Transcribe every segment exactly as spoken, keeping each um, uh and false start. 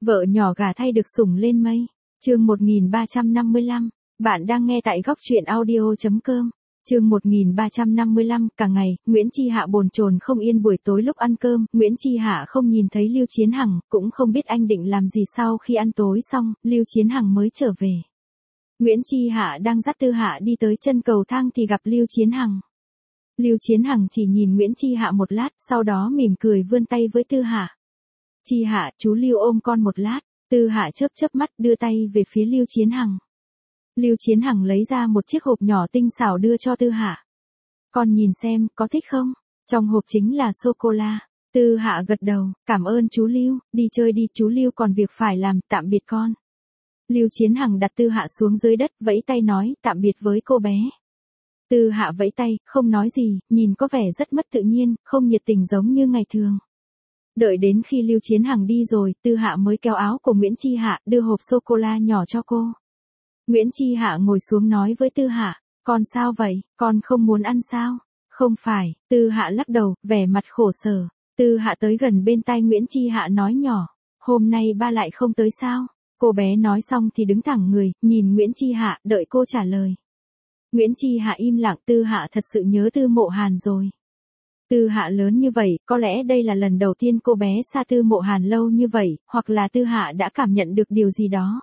Vợ nhỏ gả thay được sủng lên mây. Chương một nghìn ba trăm năm mươi lăm. Bạn đang nghe tại góc truyện audio chấm com. Chương một nghìn ba trăm năm mươi lăm, cả ngày, Nguyễn Chi Hạ bồn chồn không yên. Buổi tối lúc ăn cơm, Nguyễn Chi Hạ không nhìn thấy Lưu Chiến Hằng, cũng không biết anh định làm gì. Sau khi ăn tối xong, Lưu Chiến Hằng mới trở về. Nguyễn Chi Hạ đang dắt Tư Hạ đi tới chân cầu thang thì gặp Lưu Chiến Hằng. Lưu Chiến Hằng chỉ nhìn Nguyễn Chi Hạ một lát, sau đó mỉm cười vươn tay với Tư Hạ. Chi Hạ, chú Lưu ôm con một lát. Tư Hạ chớp chớp mắt đưa tay về phía Lưu Chiến Hằng. Lưu Chiến Hằng lấy ra một chiếc hộp nhỏ tinh xảo đưa cho Tư Hạ. Con nhìn xem, có thích không? Trong hộp chính là sô-cô-la. Tư Hạ gật đầu, cảm ơn chú Lưu, đi chơi đi, chú Lưu còn việc phải làm, tạm biệt con. Lưu Chiến Hằng đặt Tư Hạ xuống dưới đất, vẫy tay nói tạm biệt với cô bé. Tư Hạ vẫy tay, không nói gì, nhìn có vẻ rất mất tự nhiên, không nhiệt tình giống như ngày thường. Đợi đến khi Lưu Chiến Hằng đi rồi, Tư Hạ mới kéo áo của Nguyễn Chi Hạ, đưa hộp sô-cô-la nhỏ cho cô. Nguyễn Chi Hạ ngồi xuống nói với Tư Hạ, con sao vậy, con không muốn ăn sao? Không phải, Tư Hạ lắc đầu, vẻ mặt khổ sở. Tư Hạ tới gần bên tai Nguyễn Chi Hạ nói nhỏ, hôm nay ba lại không tới sao? Cô bé nói xong thì đứng thẳng người, nhìn Nguyễn Chi Hạ, đợi cô trả lời. Nguyễn Chi Hạ im lặng. Tư Hạ thật sự nhớ Tư Mộ Hàn rồi. Tư Hạ lớn như vậy, có lẽ đây là lần đầu tiên cô bé xa Tư Mộ Hàn lâu như vậy, hoặc là Tư Hạ đã cảm nhận được điều gì đó.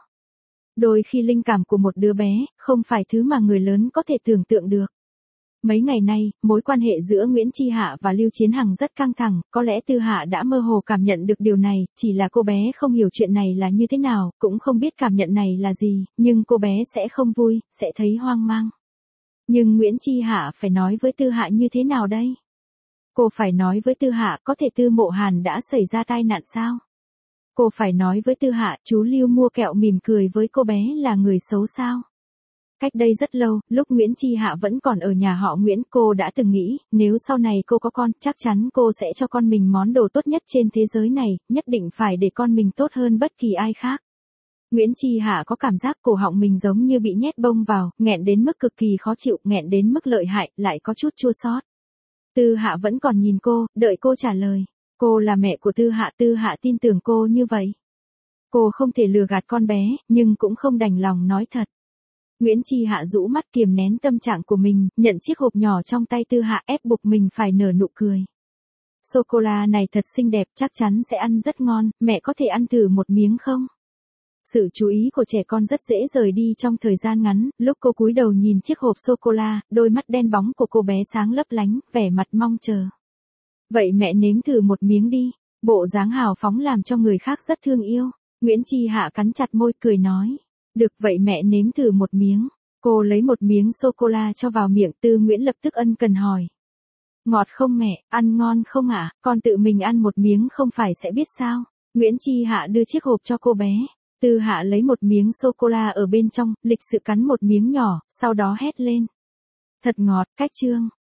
Đôi khi linh cảm của một đứa bé, không phải thứ mà người lớn có thể tưởng tượng được. Mấy ngày nay, mối quan hệ giữa Nguyễn Chi Hạ và Lưu Chiến Hằng rất căng thẳng, có lẽ Tư Hạ đã mơ hồ cảm nhận được điều này, chỉ là cô bé không hiểu chuyện này là như thế nào, cũng không biết cảm nhận này là gì, nhưng cô bé sẽ không vui, sẽ thấy hoang mang. Nhưng Nguyễn Chi Hạ phải nói với Tư Hạ như thế nào đây? Cô phải nói với Tư Hạ có thể Tư Mộ Hàn đã xảy ra tai nạn sao? Cô phải nói với Tư Hạ chú Lưu mua kẹo mỉm cười với cô bé là người xấu sao? Cách đây rất lâu, lúc Nguyễn Chi Hạ vẫn còn ở nhà họ Nguyễn, cô đã từng nghĩ, nếu sau này cô có con, chắc chắn cô sẽ cho con mình món đồ tốt nhất trên thế giới này, nhất định phải để con mình tốt hơn bất kỳ ai khác. Nguyễn Chi Hạ có cảm giác cổ họng mình giống như bị nhét bông vào, nghẹn đến mức cực kỳ khó chịu, nghẹn đến mức lợi hại, lại có chút chua xót. Tư Hạ vẫn còn nhìn cô, đợi cô trả lời. Cô là mẹ của Tư Hạ, Tư Hạ tin tưởng cô như vậy. Cô không thể lừa gạt con bé, nhưng cũng không đành lòng nói thật. Nguyễn Chi Hạ rũ mắt kiềm nén tâm trạng của mình, nhận chiếc hộp nhỏ trong tay Tư Hạ, ép buộc mình phải nở nụ cười. Sô-cô-la này thật xinh đẹp, chắc chắn sẽ ăn rất ngon, mẹ có thể ăn thử một miếng không? Sự chú ý của trẻ con rất dễ rời đi trong thời gian ngắn, lúc cô cúi đầu nhìn chiếc hộp sô-cô-la, đôi mắt đen bóng của cô bé sáng lấp lánh, vẻ mặt mong chờ. Vậy mẹ nếm thử một miếng đi, bộ dáng hào phóng làm cho người khác rất thương yêu. Nguyễn Chi Hạ cắn chặt môi cười nói, được vậy mẹ nếm thử một miếng. Cô lấy một miếng sô-cô-la cho vào miệng. Tư Nguyễn lập tức ân cần hỏi. Ngọt không mẹ, ăn ngon không ạ? Con tự mình ăn một miếng không phải sẽ biết sao? Nguyễn Chi Hạ đưa chiếc hộp cho cô bé. Tư Hạ lấy một miếng sô-cô-la ở bên trong, lịch sự cắn một miếng nhỏ, sau đó hét lên. Thật ngọt, cách chương.